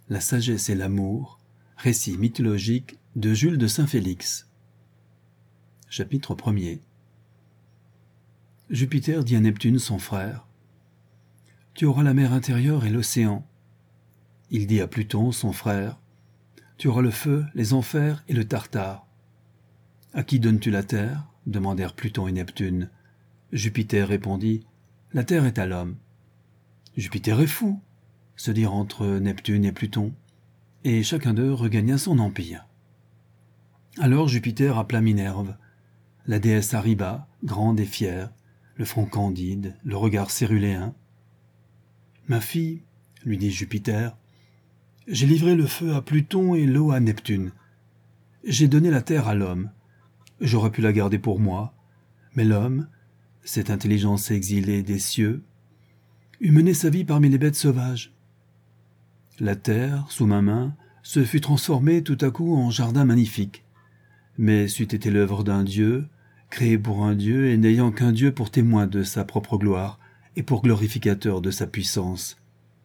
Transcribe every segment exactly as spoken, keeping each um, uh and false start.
La sagesse et l'amour, récit mythologique de Jules de Saint-Félix. Chapitre premier. Jupiter dit à Neptune, son frère, « Tu auras la mer intérieure et l'océan. » Il dit à Pluton, son frère, « Tu auras le feu, les enfers et le Tartare. » « À qui donnes-tu la terre ?» demandèrent Pluton et Neptune. Jupiter répondit, « La terre est à l'homme. » « Jupiter est fou !» se dirent entre Neptune et Pluton, et chacun d'eux regagna son empire. Alors Jupiter appela Minerve. La déesse arriva, grande et fière, le front candide, le regard céruléen. « Ma fille, lui dit Jupiter, j'ai livré le feu à Pluton et l'eau à Neptune. J'ai donné la terre à l'homme. J'aurais pu la garder pour moi, mais l'homme, cette intelligence exilée des cieux, eût mené sa vie parmi les bêtes sauvages. La terre, sous ma main, se fut transformée tout à coup en jardin magnifique, mais c'eût été l'œuvre d'un Dieu, créé pour un Dieu et n'ayant qu'un Dieu pour témoin de sa propre gloire et pour glorificateur de sa puissance.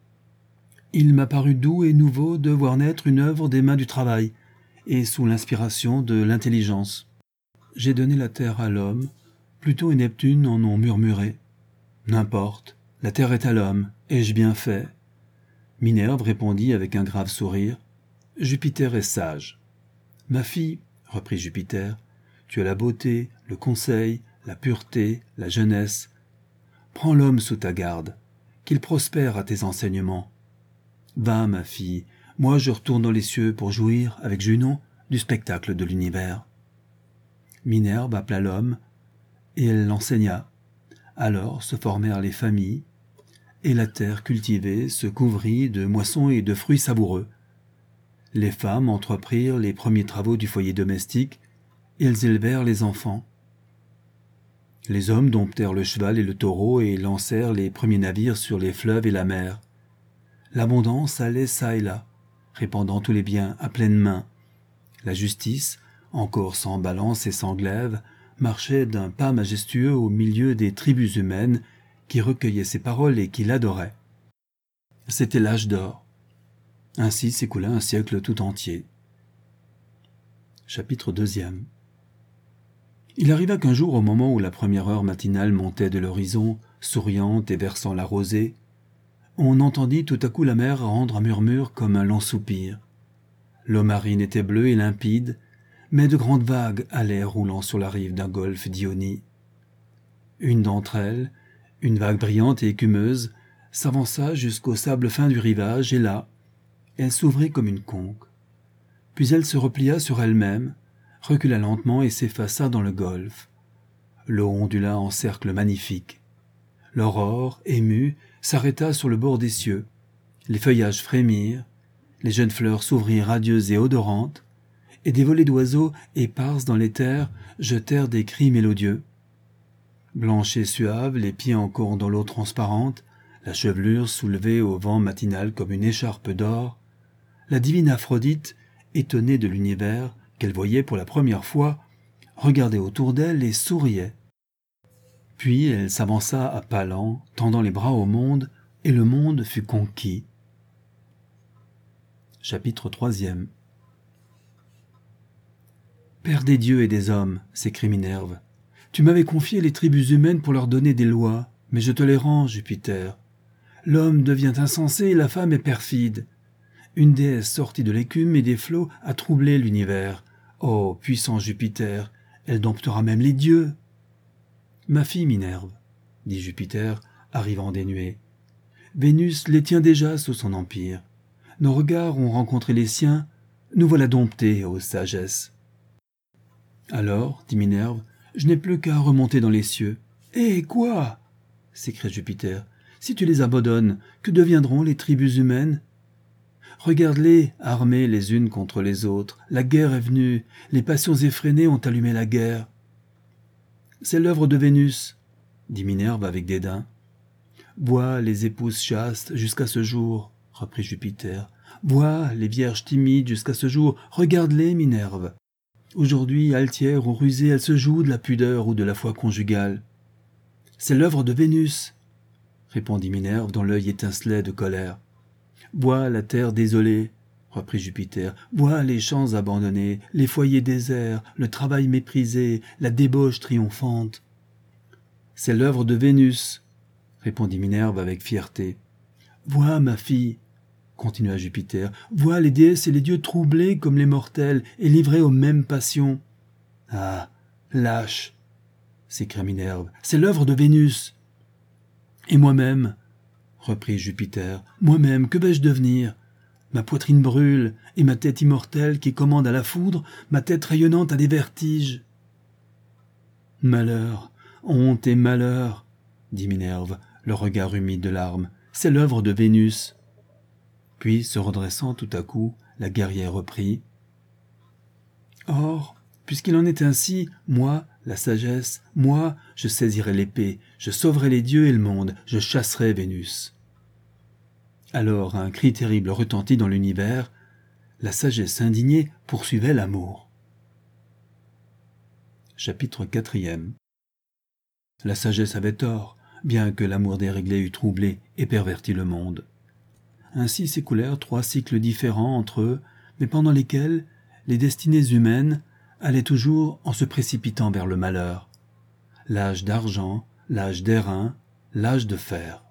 Il m'a paru doux et nouveau de voir naître une œuvre des mains du travail et sous l'inspiration de l'intelligence. J'ai donné la terre à l'homme, Pluton et Neptune en ont murmuré. N'importe, la terre est à l'homme, ai-je bien fait ? Minerve répondit avec un grave sourire. Jupiter est sage. Ma fille, reprit Jupiter, tu as la beauté, le conseil, la pureté, la jeunesse. Prends l'homme sous ta garde, qu'il prospère à tes enseignements. Va, ma fille, moi je retourne dans les cieux pour jouir, avec Junon, du spectacle de l'univers. Minerve appela l'homme, et elle l'enseigna. Alors se formèrent les familles, et la terre cultivée se couvrit de moissons et de fruits savoureux. Les femmes entreprirent les premiers travaux du foyer domestique, et elles élevèrent les enfants. Les hommes domptèrent le cheval et le taureau et lancèrent les premiers navires sur les fleuves et la mer. L'abondance allait çà et là, répandant tous les biens à pleine main. La justice, encore sans balance et sans glaive, marchait d'un pas majestueux au milieu des tribus humaines qui recueillaient ses paroles et qui l'adoraient. C'était l'âge d'or. Ainsi s'écoula un siècle tout entier. Chapitre deuxième. Il arriva qu'un jour, au moment où la première heure matinale montait de l'horizon, souriante et versant la rosée, on entendit tout à coup la mer rendre un murmure comme un long soupir. L'eau marine était bleue et limpide, mais de grandes vagues allaient roulant sur la rive d'un golfe d'Ionie. Une d'entre elles, une vague brillante et écumeuse, s'avança jusqu'au sable fin du rivage, et là, elle s'ouvrit comme une conque. Puis elle se replia sur elle-même, recula lentement et s'effaça dans le golfe. L'eau ondula en cercle magnifique. L'aurore, émue, s'arrêta sur le bord des cieux. Les feuillages frémirent, les jeunes fleurs s'ouvrirent radieuses et odorantes, et des volées d'oiseaux épars dans les terres jetèrent des cris mélodieux. Blanche et suave, les pieds encore dans l'eau transparente, la chevelure soulevée au vent matinal comme une écharpe d'or, la divine Aphrodite, étonnée de l'univers qu'elle voyait pour la première fois, regardait autour d'elle et souriait. Puis elle s'avança à pas lents, tendant les bras au monde, et le monde fut conquis. Chapitre troisième. Père des dieux et des hommes, s'écrie Minerve, tu m'avais confié les tribus humaines pour leur donner des lois, mais je te les rends, Jupiter. L'homme devient insensé et la femme est perfide. Une déesse sortie de l'écume et des flots a troublé l'univers. Ô puissant Jupiter, elle domptera même les dieux. Ma fille Minerve, dit Jupiter, arrivant des nuées, Vénus les tient déjà sous son empire. Nos regards ont rencontré les siens, nous voilà domptés, ô sagesse. Alors, dit Minerve, je n'ai plus qu'à remonter dans les cieux. Eh, quoi ? S'écria Jupiter. Si tu les abandonnes, que deviendront les tribus humaines ? Regarde-les, armées les unes contre les autres. La guerre est venue, les passions effrénées ont allumé la guerre. C'est l'œuvre de Vénus, dit Minerve avec dédain. Vois les épouses chastes jusqu'à ce jour, reprit Jupiter. Vois les vierges timides jusqu'à ce jour. Regarde-les, Minerve. Aujourd'hui, altière ou rusée, elle se joue de la pudeur ou de la foi conjugale. C'est l'œuvre de Vénus, répondit Minerve dont l'œil étincelait de colère. Vois la terre désolée, reprit Jupiter. Vois les champs abandonnés, les foyers déserts, le travail méprisé, la débauche triomphante. C'est l'œuvre de Vénus, répondit Minerve avec fierté. Vois, ma fille, continua Jupiter, vois les déesses et les dieux troublés comme les mortels et livrés aux mêmes passions. Ah, lâche, s'écria Minerve, c'est l'œuvre de Vénus. Et moi-même, reprit Jupiter, moi-même, que vais-je devenir? Ma poitrine brûle, et ma tête immortelle qui commande à la foudre, ma tête rayonnante a des vertiges. Malheur, honte et malheur, dit Minerve, le regard humide de larmes, c'est l'œuvre de Vénus. Puis, se redressant tout à coup, la guerrière reprit. Or, puisqu'il en est ainsi, moi, la sagesse, moi, je saisirai l'épée, je sauverai les dieux et le monde, je chasserai Vénus. Alors un cri terrible retentit dans l'univers, la sagesse indignée poursuivait l'amour. Chapitre quatrième. La sagesse avait tort, bien que l'amour déréglé eût troublé et perverti le monde. Ainsi s'écoulèrent trois cycles différents entre eux, mais pendant lesquels les destinées humaines allaient toujours en se précipitant vers le malheur. L'âge d'argent, l'âge d'airain, l'âge de fer.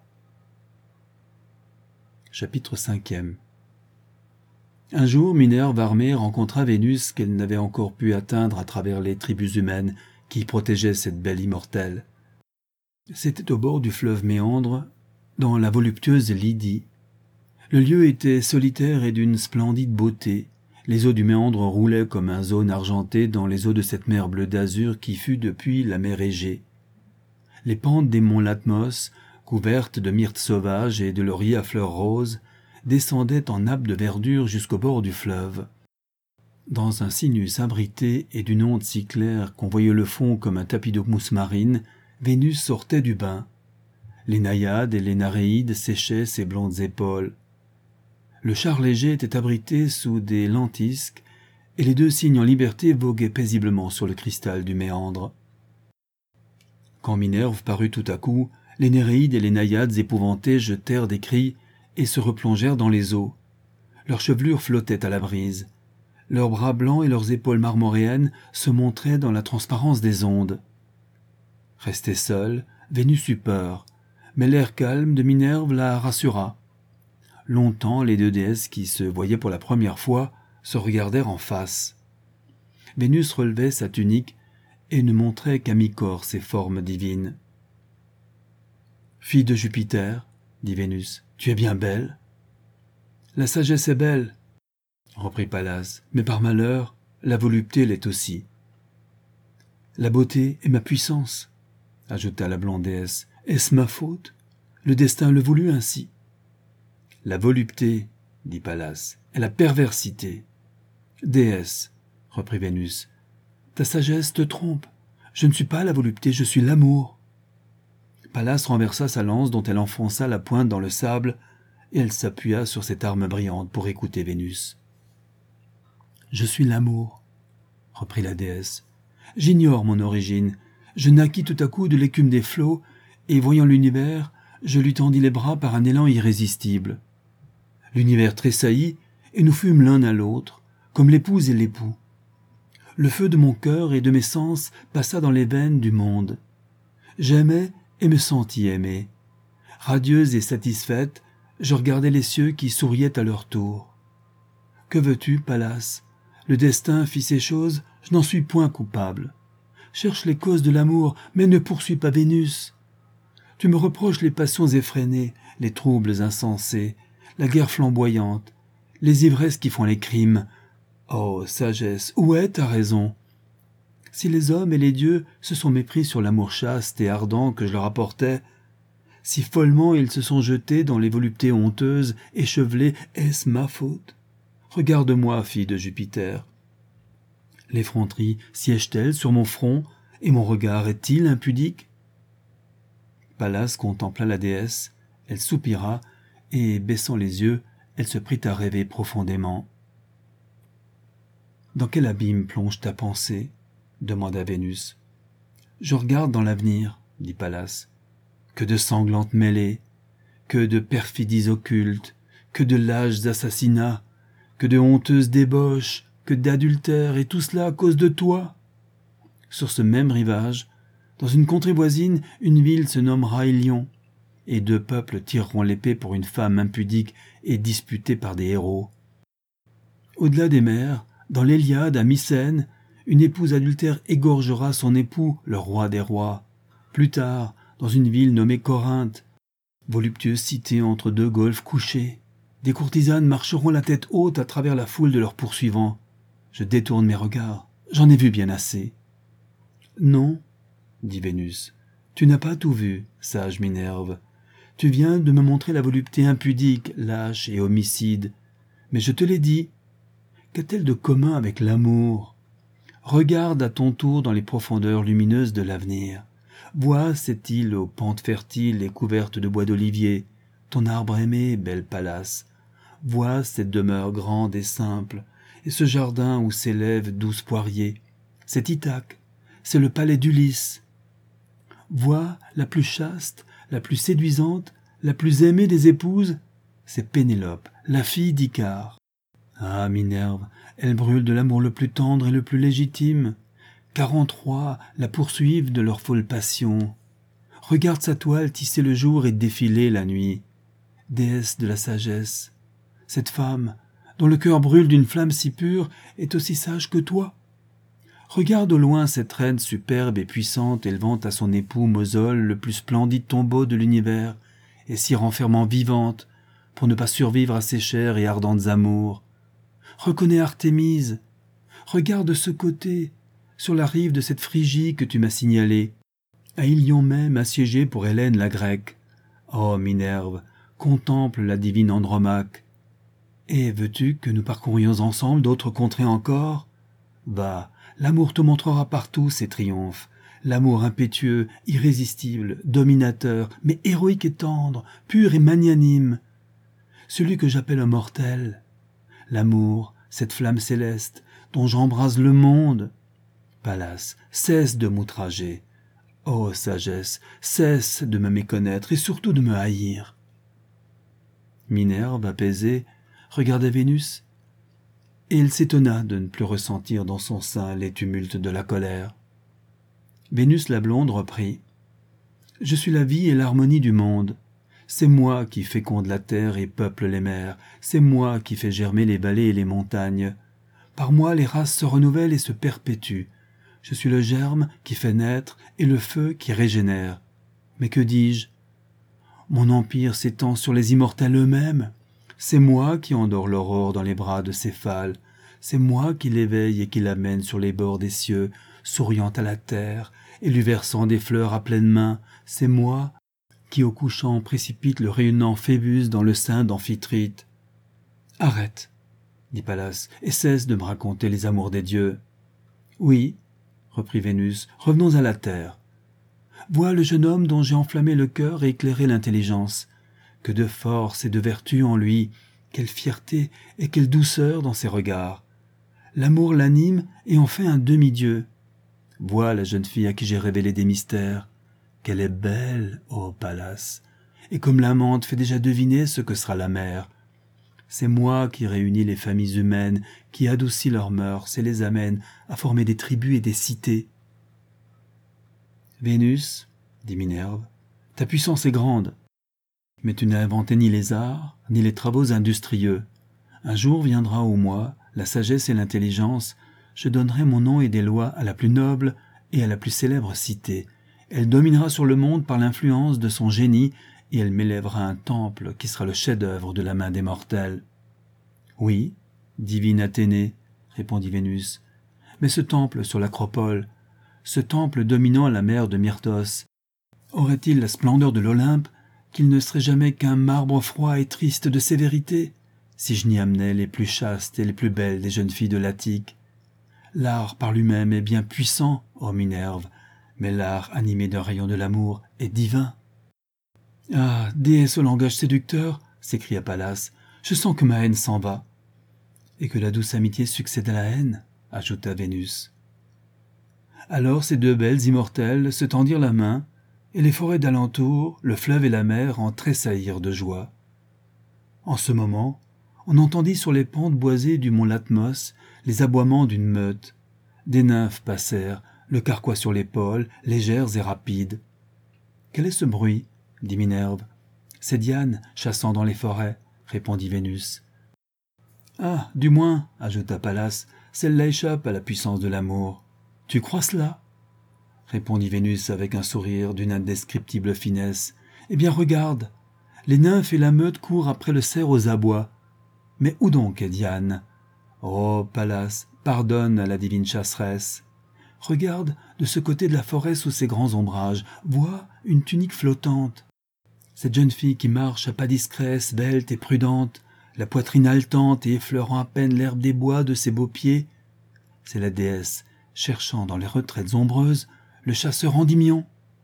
Chapitre cinquième. Un jour, Minerve armée rencontra Vénus qu'elle n'avait encore pu atteindre à travers les tribus humaines qui protégeaient cette belle immortelle. C'était au bord du fleuve Méandre, dans la voluptueuse Lydie. Le lieu était solitaire et d'une splendide beauté. Les eaux du Méandre roulaient comme un zone argenté dans les eaux de cette mer bleue d'azur qui fut depuis la mer Égée. Les pentes des monts Latmos, couvertes de myrtes sauvages et de lauriers à fleurs roses, descendaient en nappes de verdure jusqu'au bord du fleuve. Dans un sinus abrité et d'une onde si claire qu'on voyait le fond comme un tapis de mousse marine, Vénus sortait du bain. Les naïades et les naréides séchaient ses blondes épaules. Le char léger était abrité sous des lentisques, et les deux cygnes en liberté voguaient paisiblement sur le cristal du méandre. Quand Minerve parut tout à coup, les Néréides et les naïades épouvantées jetèrent des cris et se replongèrent dans les eaux. Leurs chevelures flottaient à la brise. Leurs bras blancs et leurs épaules marmoréennes se montraient dans la transparence des ondes. Restée seule, Vénus eut peur, mais l'air calme de Minerve la rassura. Longtemps, les deux déesses qui se voyaient pour la première fois se regardèrent en face. Vénus relevait sa tunique et ne montrait qu'à mi-corps ses formes divines. « Fille de Jupiter, dit Vénus, tu es bien belle. »« La sagesse est belle, reprit Pallas, mais par malheur, la volupté l'est aussi. »« La beauté est ma puissance, ajouta la blonde déesse. Est-ce ma faute? Le destin le voulut ainsi. »« La volupté, dit Pallas, est la perversité. »« Déesse, reprit Vénus, ta sagesse te trompe. Je ne suis pas la volupté, je suis l'amour. » Pallas renversa sa lance dont elle enfonça la pointe dans le sable et elle s'appuya sur cette arme brillante pour écouter Vénus. « Je suis l'amour, reprit la déesse. J'ignore mon origine. Je naquis tout à coup de l'écume des flots et, voyant l'univers, je lui tendis les bras par un élan irrésistible. L'univers tressaillit et nous fûmes l'un à l'autre, comme l'épouse et l'époux. Le feu de mon cœur et de mes sens passa dans les veines du monde. J'aimais et me sentis aimé. Radieuse et satisfaite, je regardais les cieux qui souriaient à leur tour. Que veux-tu, Pallas? Le destin fit ces choses, je n'en suis point coupable. Cherche les causes de l'amour, mais ne poursuis pas Vénus. Tu me reproches les passions effrénées, les troubles insensés, la guerre flamboyante, les ivresses qui font les crimes. Oh, sagesse, où est ta raison? Si les hommes et les dieux se sont mépris sur l'amour chaste et ardent que je leur apportais, si follement ils se sont jetés dans les voluptés honteuses, échevelées, est-ce ma faute? Regarde-moi, fille de Jupiter. L'effronterie siège-t-elle sur mon front, et mon regard est-il impudique? Pallas contempla la déesse, elle soupira, et, baissant les yeux, elle se prit à rêver profondément. « Dans quel abîme plonge ta pensée ?» demanda Vénus. « Je regarde dans l'avenir, » dit Pallas. « Que de sanglantes mêlées, que de perfidies occultes, que de lâches assassinats, que de honteuses débauches, que d'adultères, et tout cela à cause de toi. Sur ce même rivage, dans une contrée voisine, une ville se nommera Ilion, et deux peuples tireront l'épée pour une femme impudique et disputée par des héros. Au-delà des mers, dans l'Iliade, à Mycène, une épouse adultère égorgera son époux, le roi des rois. Plus tard, dans une ville nommée Corinthe, voluptueuse cité entre deux golfes couchés, des courtisanes marcheront la tête haute à travers la foule de leurs poursuivants. Je détourne mes regards, j'en ai vu bien assez. Non, dit Vénus, tu n'as pas tout vu, sage Minerve. Tu viens de me montrer la volupté impudique, lâche et homicide. Mais je te l'ai dit, qu'a-t-elle de commun avec l'amour? Regarde à ton tour dans les profondeurs lumineuses de l'avenir. Vois cette île aux pentes fertiles et couvertes de bois d'olivier, ton arbre aimé, belle Pallas. Vois cette demeure grande et simple, et ce jardin où s'élèvent douze poiriers. C'est Ithaque, c'est le palais d'Ulysse. Vois la plus chaste, la plus séduisante, la plus aimée des épouses, c'est Pénélope, la fille d'Icare. Ah, Minerve, elle brûle de l'amour le plus tendre et le plus légitime. Quarante rois la poursuivent de leur folle passion. Regarde sa toile tisser le jour et défiler la nuit. Déesse de la sagesse, cette femme, dont le cœur brûle d'une flamme si pure, est aussi sage que toi. Regarde au loin cette reine superbe et puissante élevant à son époux Mosol le plus splendide tombeau de l'univers, et s'y renfermant vivante, pour ne pas survivre à ses chères et ardentes amours. Reconnais Artémise, regarde de ce côté, sur la rive de cette Phrygie que tu m'as signalée, à Ilion même assiégée pour Hélène la grecque. Oh Minerve, contemple la divine Andromaque. Et veux-tu que nous parcourions ensemble d'autres contrées encore? Va, l'amour te montrera partout ses triomphes, l'amour impétueux, irrésistible, dominateur, mais héroïque et tendre, pur et magnanime. Celui que j'appelle un mortel. L'amour, cette flamme céleste, dont j'embrase le monde. Pallas, cesse de m'outrager. Ô sagesse, cesse de me méconnaître et surtout de me haïr. Minerve, apaisée, regardait Vénus, et elle s'étonna de ne plus ressentir dans son sein les tumultes de la colère. Vénus la blonde reprit. « Je suis la vie et l'harmonie du monde. C'est moi qui féconde la terre et peuple les mers. C'est moi qui fais germer les vallées et les montagnes. Par moi les races se renouvellent et se perpétuent. Je suis le germe qui fait naître et le feu qui régénère. Mais que dis-je? Mon empire s'étend sur les immortels eux-mêmes. C'est moi qui endors l'aurore dans les bras de Céphale. C'est moi qui l'éveille et qui l'amène sur les bords des cieux, souriant à la terre et lui versant des fleurs à pleines mains. C'est moi qui au couchant précipite le rayonnant Phébus dans le sein d'Amphitrite. « Arrête, dit Pallas, et cesse de me raconter les amours des dieux. »« Oui, reprit Vénus, revenons à la terre. Vois le jeune homme dont j'ai enflammé le cœur et éclairé l'intelligence. Que de force et de vertu en lui, quelle fierté et quelle douceur dans ses regards. L'amour l'anime et en fait un demi-dieu. Vois la jeune fille à qui j'ai révélé des mystères. Qu'elle est belle, ô Pallas, et comme l'amante fait déjà deviner ce que sera la mère. C'est moi qui réunis les familles humaines, qui adoucis leurs mœurs et les amène à former des tribus et des cités. Vénus, dit Minerve, ta puissance est grande, mais tu n'as inventé ni les arts, ni les travaux industrieux. Un jour viendra où moi, la sagesse et l'intelligence, je donnerai mon nom et des lois à la plus noble et à la plus célèbre cité. Elle dominera sur le monde par l'influence de son génie, et elle m'élèvera un temple qui sera le chef-d'œuvre de la main des mortels. « Oui, divine Athénée, répondit Vénus, mais ce temple sur l'acropole, ce temple dominant la mer de Myrtos, aurait-il la splendeur de l'Olympe, qu'il ne serait jamais qu'un marbre froid et triste de sévérité, si je n'y amenais les plus chastes et les plus belles des jeunes filles de l'Attique? L'art par lui-même est bien puissant, ô Minerve, mais l'art animé d'un rayon de l'amour est divin. »« Ah, déesse au langage séducteur, s'écria Pallas, je sens que ma haine s'en va. »« Et que la douce amitié succède à la haine, ajouta Vénus. » Alors ces deux belles immortelles se tendirent la main, et les forêts d'alentour, le fleuve et la mer en tressaillirent de joie. En ce moment, on entendit sur les pentes boisées du mont Latmos les aboiements d'une meute. Des nymphes passèrent, le carquois sur l'épaule, légères et rapides. « Quel est ce bruit ?» dit Minerve. « C'est Diane, chassant dans les forêts, » répondit Vénus. « Ah, du moins, » ajouta Pallas, « celle-là échappe à la puissance de l'amour. »« Tu crois cela ?» répondit Vénus avec un sourire d'une indescriptible finesse. « Eh bien, regarde, les nymphes et la meute courent après le cerf aux abois. Mais où donc est Diane ? Oh, Pallas, pardonne à la divine chasseresse. Regarde de ce côté de la forêt sous ses grands ombrages, vois une tunique flottante. Cette jeune fille qui marche à pas discrets, svelte et prudente, la poitrine haletante et effleurant à peine l'herbe des bois de ses beaux pieds, c'est la déesse cherchant dans les retraites ombreuses le chasseur Endymion.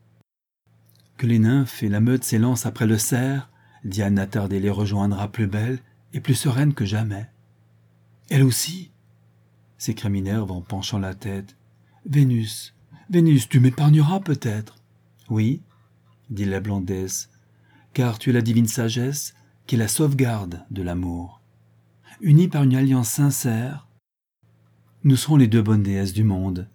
Que les nymphes et la meute s'élancent après le cerf, Diane attardée les rejoindra plus belle et plus sereine que jamais. Elle aussi, s'écria Minerve en penchant la tête. Vénus, Vénus, tu m'épargneras peut-être. Oui, dit la blondesse, car tu es la divine sagesse qui est la sauvegarde de l'amour. Unis par une alliance sincère, nous serons les deux bonnes déesses du monde.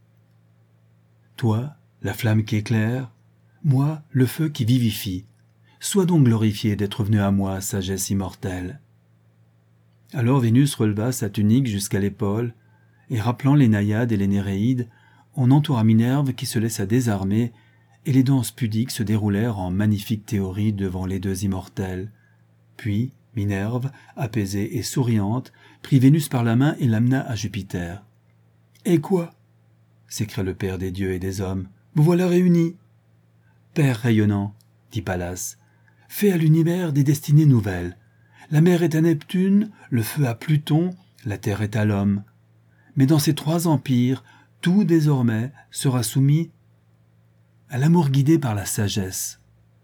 Toi, la flamme qui éclaire, moi, le feu qui vivifie. Sois donc glorifié d'être venu à moi, sagesse immortelle. Alors Vénus releva sa tunique jusqu'à l'épaule, et rappelant les naïades et les néréides, on entoura Minerve qui se laissa désarmer, et les danses pudiques se déroulèrent en magnifiques théories devant les deux immortels. Puis Minerve, apaisée et souriante, prit Vénus par la main et l'amena à Jupiter. « Et quoi ?» s'écria le père des dieux et des hommes. « Vous voilà réunis !»« Père rayonnant, » dit Pallas, « fais à l'univers des destinées nouvelles. La mer est à Neptune, le feu à Pluton, la terre est à l'homme. Mais dans ces trois empires, tout désormais sera soumis à l'amour guidé par la sagesse.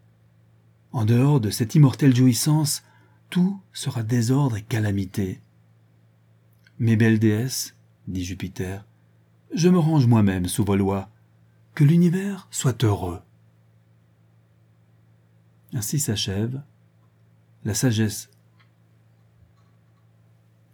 En dehors de cette immortelle jouissance, tout sera désordre et calamité. Mes belles déesses, dit Jupiter, je me range moi-même sous vos lois. Que l'univers soit heureux. Ainsi s'achève la sagesse